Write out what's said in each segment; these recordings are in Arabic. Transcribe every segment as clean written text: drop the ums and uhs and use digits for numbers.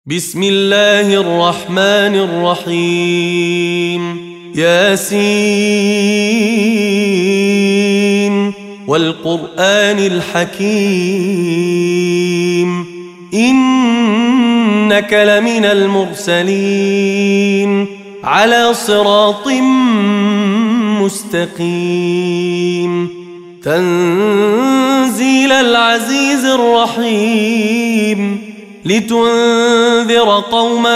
بسم الله الرحمن الرحيم ياسين والقرآن الحكيم إنك لمن المرسلين على صراط مستقيم تنزيل العزيز الرحيم لتنذر قوما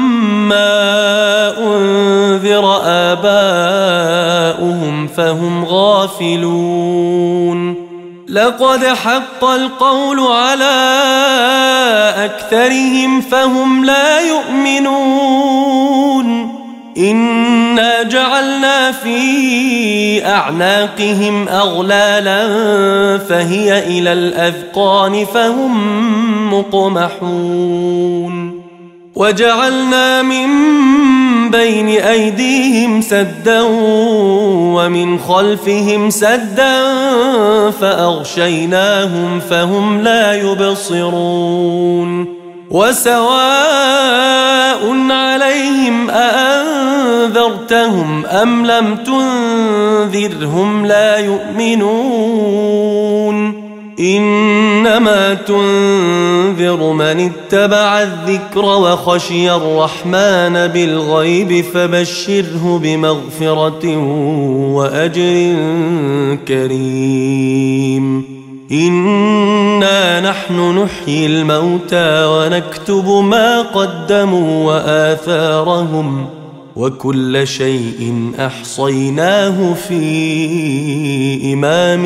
ما أنذر آباؤهم فهم غافلون لقد حق القول على أكثرهم فهم لا يؤمنون إنا جعلنا في أعناقهم أغلالا فهي إلى الأذقان فهم مقمحون وجعلنا من بين أيديهم سدا ومن خلفهم سدا فأغشيناهم فهم لا يبصرون وسواء عليهم أأنذرتهم أم لم تنذرهم لا يؤمنون إنما تنذر من اتبع الذكر وخشي الرحمن بالغيب فبشره بمغفرة وأجر كريم إنا نحن نحيي الموتى ونكتب ما قدموا وآثارهم وكل شيء أحصيناه في إمام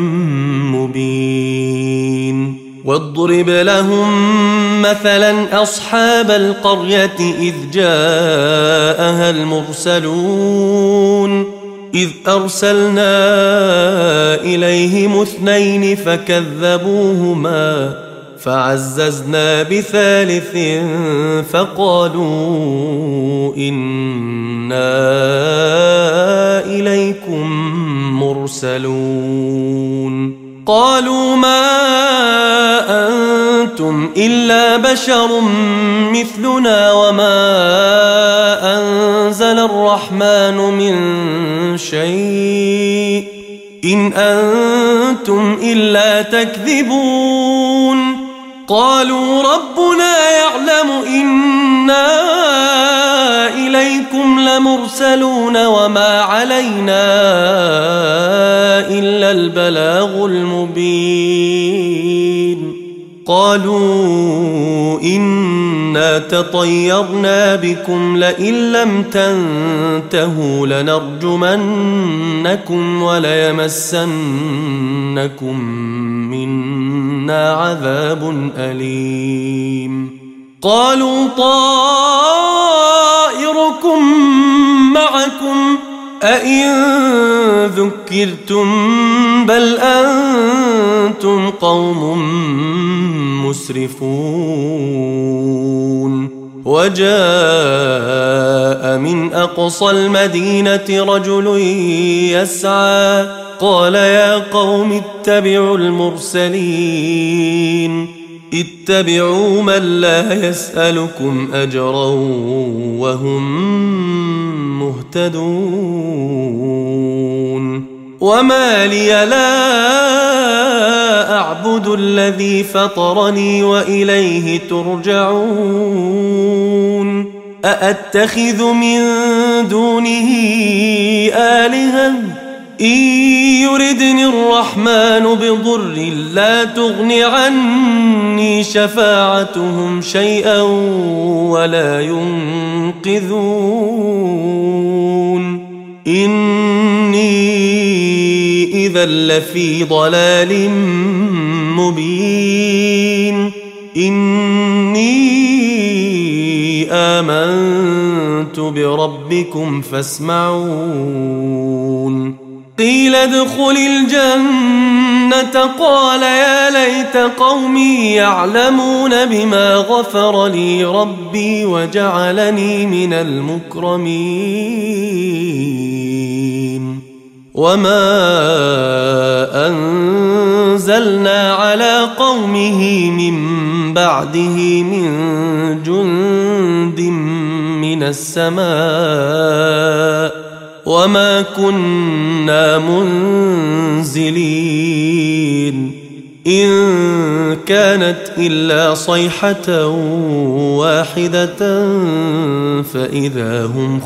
مبين واضرب لهم مثلا أصحاب القرية إذ جاءها المرسلون إذ أرسلنا إليهم 2 فكذبوهما فعززنا بثالث فقالوا إنا إليكم مرسلون قالوا ما أنتم إلا بشر مثلنا وما أنزل الرحمن من شيء إن أنتم إلا تكذبون قالوا ربنا يعلم إنا إليكم لمرسلون وما علينا إلا البلاغ المبين قالوا إنا تطيرنا بكم لئن لم تنتهوا لنرجمنكم وليمسنكم منا عذاب أليم قالوا طائركم معكم أئن ذكرتم بل أنتم قوم مسرفون وجاء من أقصى المدينة رجل يسعى قال يا قوم اتبعوا المرسلين اتبعوا من لا يسألكم أجرا وهم مهتدون وما لي لا أعبد الذي فطرني وإليه ترجعون أأتخذ من دونه آلهة إن يردني الرحمن بضر لا تغن عني شفاعتهم شيئا ولا ينقذون إني إذا لفي ضلال مبين إني آمنت بربكم فاسمعون قيل ادخل الجنة قال يا ليت قومي يعلمون بما غفر لي ربي وجعلني من المكرمين وما أنزلنا على قومه من بعده من جند من السماء وما كنا منزلين إن كانت إلا صيحة واحدة فإذا هم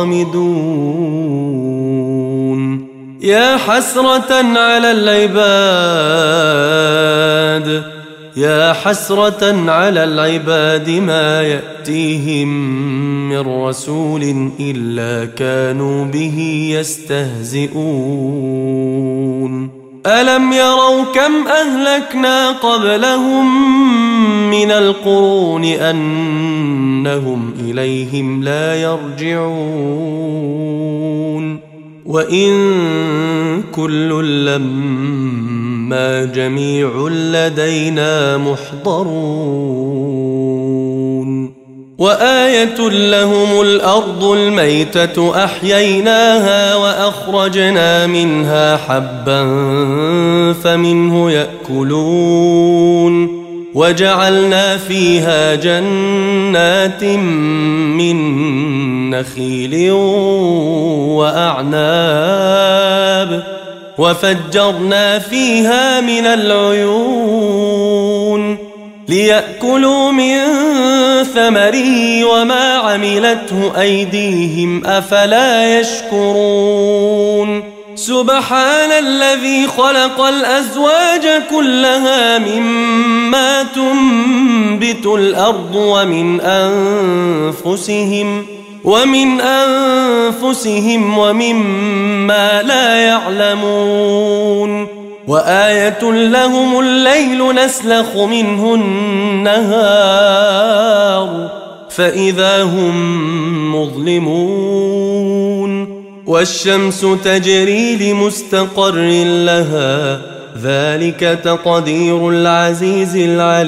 خامدون يا حسرة على العباد يا حسرة على العباد ما يأتيهم من رسول إلا كانوا به يستهزئون ألم يروا كم أهلكنا قبلهم من القرون أنهم إليهم لا يرجعون وإن كل لما جميع لدينا محضرون وآية لهم الأرض الميتة أحييناها وأخرجنا منها حبا فمنه يأكلون وجعلنا فيها جنات من نخيل وأعناب وفجرنا فيها من العيون ليأكلوا من ثمره وما عملته أيديهم أفلا يشكرون سبحان الذي خلق الأزواج كلها مما تنبت الأرض ومن أنفسهم ومما لا يعلمون وآية لهم الليل نسلخ منه النهار فإذا هم مظلمون والشمس تجري لمستقر لها ذلك تقدير العزيز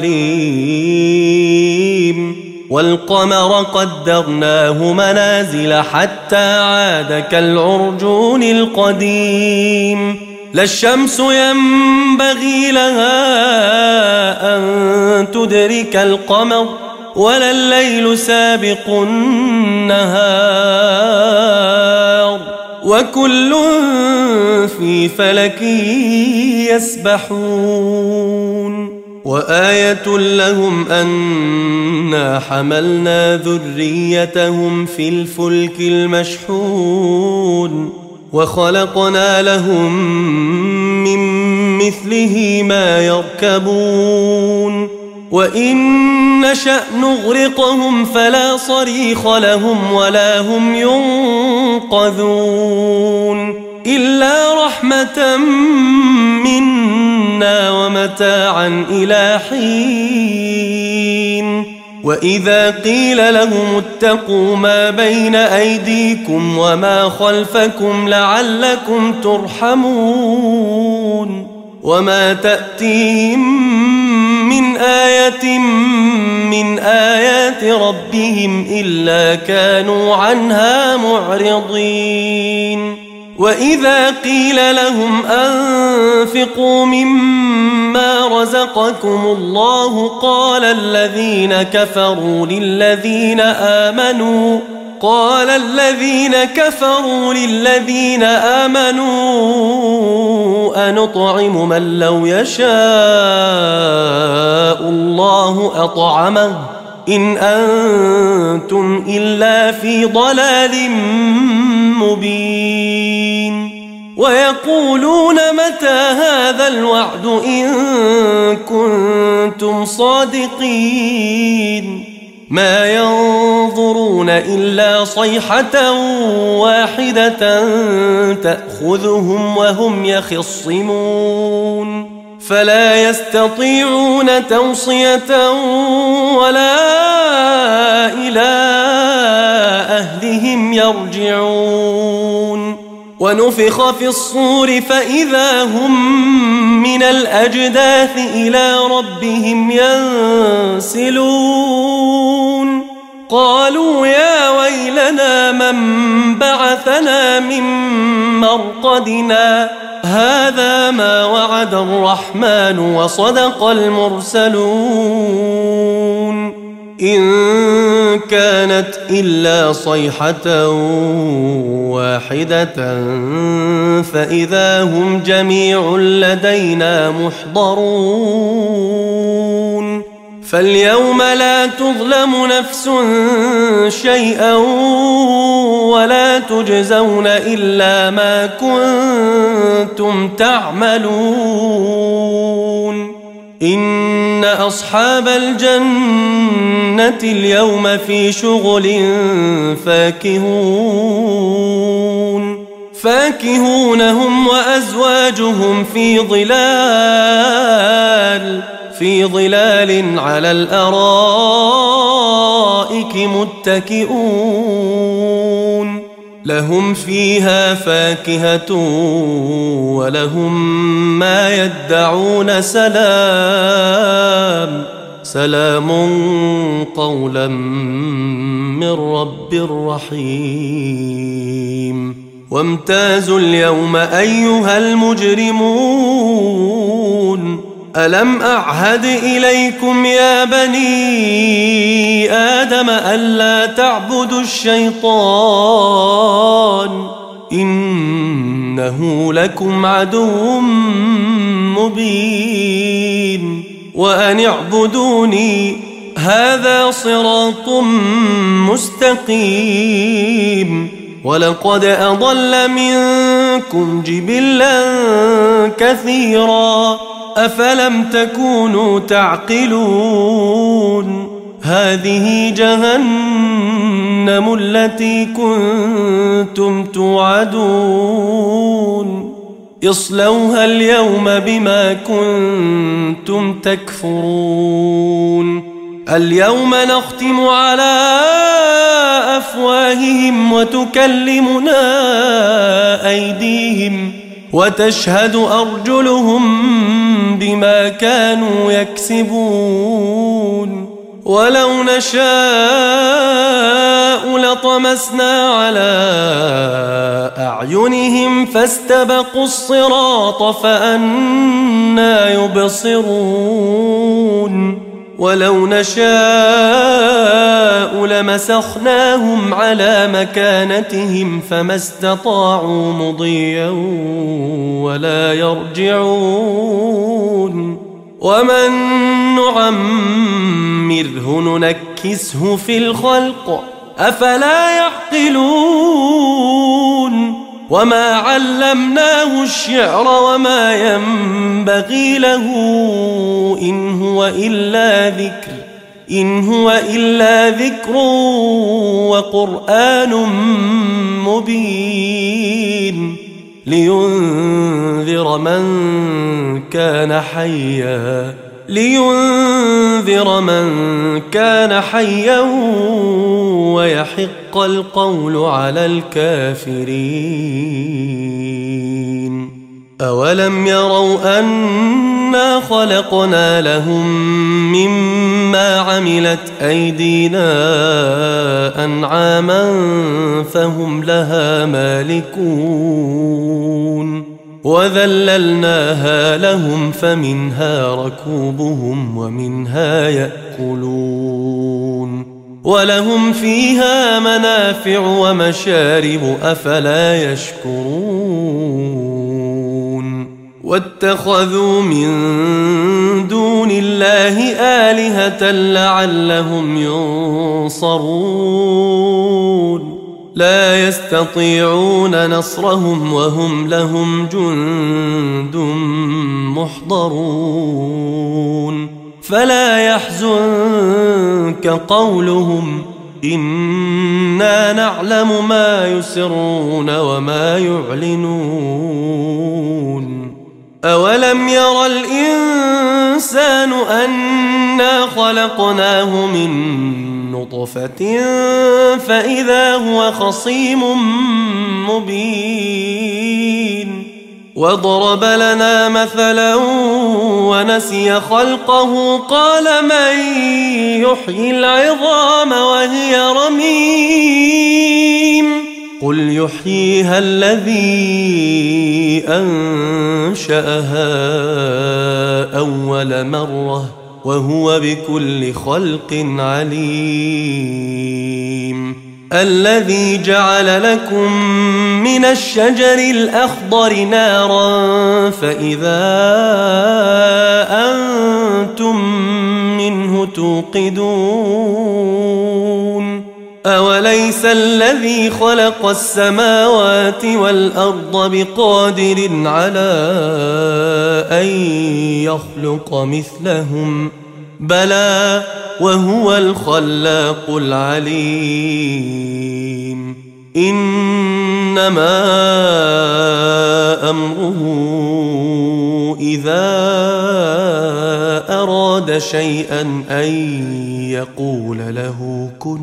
العليم والقمر قدرناه منازل حتى عاد كالعرجون القديم لا الشمس ينبغي لها أن تدرك القمر ولا الليل سابق النهار وكل في فلك يسبحون وآية لهم أنا حملنا ذريتهم في الفلك المشحون وخلقنا لهم من مثله ما يركبون وإن نشأ نغرقهم فلا صريخ لهم ولا هم ينقذون إلا رحمة منا ومتاعا إلى حين وإذا قيل لهم اتقوا ما بين أيديكم وما خلفكم لعلكم ترحمون وما تأتيهم من آية من آيات ربهم إلا كانوا عنها معرضين وإذا قيل لهم أنفقوا مما رزقكم الله قال الذين كفروا للذين آمنوا أنطعم من لو يشاء الله أطعمه إن أنتم إلا في ضلال مبين ويقولون متى هذا الوعد إن كنتم صادقين ما ينظرون إلا صيحة واحدة تأخذهم وهم يخصمون فلا يستطيعون توصية ولا إلى أهلهم يرجعون ونفخ في الصور فإذا هم من الأجداث إلى ربهم ينسلون قالوا يا ويلنا من بعثنا من مرقدنا هذا ما وعد الرحمن وصدق المرسلون إن كانت إلا صيحة واحدة فإذا هم جميع لدينا محضرون فاليوم لا تظلم نفس شيئا ولا تجزون إلا ما كنتم تعملون إن أصحاب الجنة اليوم في شغل فاكهون هم وأزواجهم في ظلال على الأرائك متكئون لهم فيها فاكهة ولهم ما يدعون سلام قولا من رب رحيم وامتازوا اليوم أيها المجرمون ألم أعهد إليكم يا بني آدم ألا تعبدوا الشيطان إنه لكم عدو مبين وأن اعبدوني هذا صراط مستقيم ولقد أضل منكم جبلا كثيرا أفلم تكونوا تعقلون هذه جهنم التي كنتم توعدون اصلوها اليوم بما كنتم تكفرون اليوم نختم على أفواههم وتكلمنا أيديهم وتشهد أرجلهم بما كانوا يكسبون ولو نشاء لطمسنا على أعينهم فاستبقوا الصراط فأنى يبصرون ولو نشاء لمسخناهم على مكانتهم فما استطاعوا مضيا ولا يرجعون ومن نعمره ننكسه في الخلق أفلا يعقلون وما علمناه الشعر وما ينبغي له إن هو إلا ذكر وقرآن مبين لينذر من كان حيا ويحق القول على الكافرين أولم يروا أنا خلقنا لهم مما عملت أيدينا أنعاما فهم لها مالكون وذللناها لهم فمنها ركوبهم ومنها يأكلون ولهم فيها منافع ومشارب أفلا يشكرون واتخذوا من دون الله آلهة لعلهم ينصرون لا يستطيعون نصرهم وهم لهم جند محضرون فلا يحزنك قولهم إنا نعلم ما يسرون وما يعلنون أولم ير الإنسان أنا خلقناه من نطفة فإذا هو خصيم مبين وضرب لنا مثلا ونسي خلقه قال من يحيي العظام وهي رميم قل يحييها الذي أنشأها أول مرة وهو بكل خلق عليم. الذي جعل لكم من الشجر الأخضر نارا فإذا أنتم منه توقدون. أوليس الذي خلق السماوات والأرض بقادر على أن يخلق مثلهم؟ بلى وهو الخلاق العليم. إنما أمره إذا أراد شيئا أن يقول له كن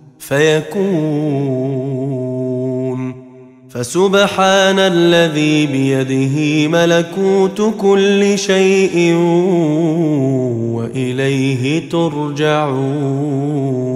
فيكون. فسبحان الذي بيده ملكوت كل شيء وإليه ترجعون.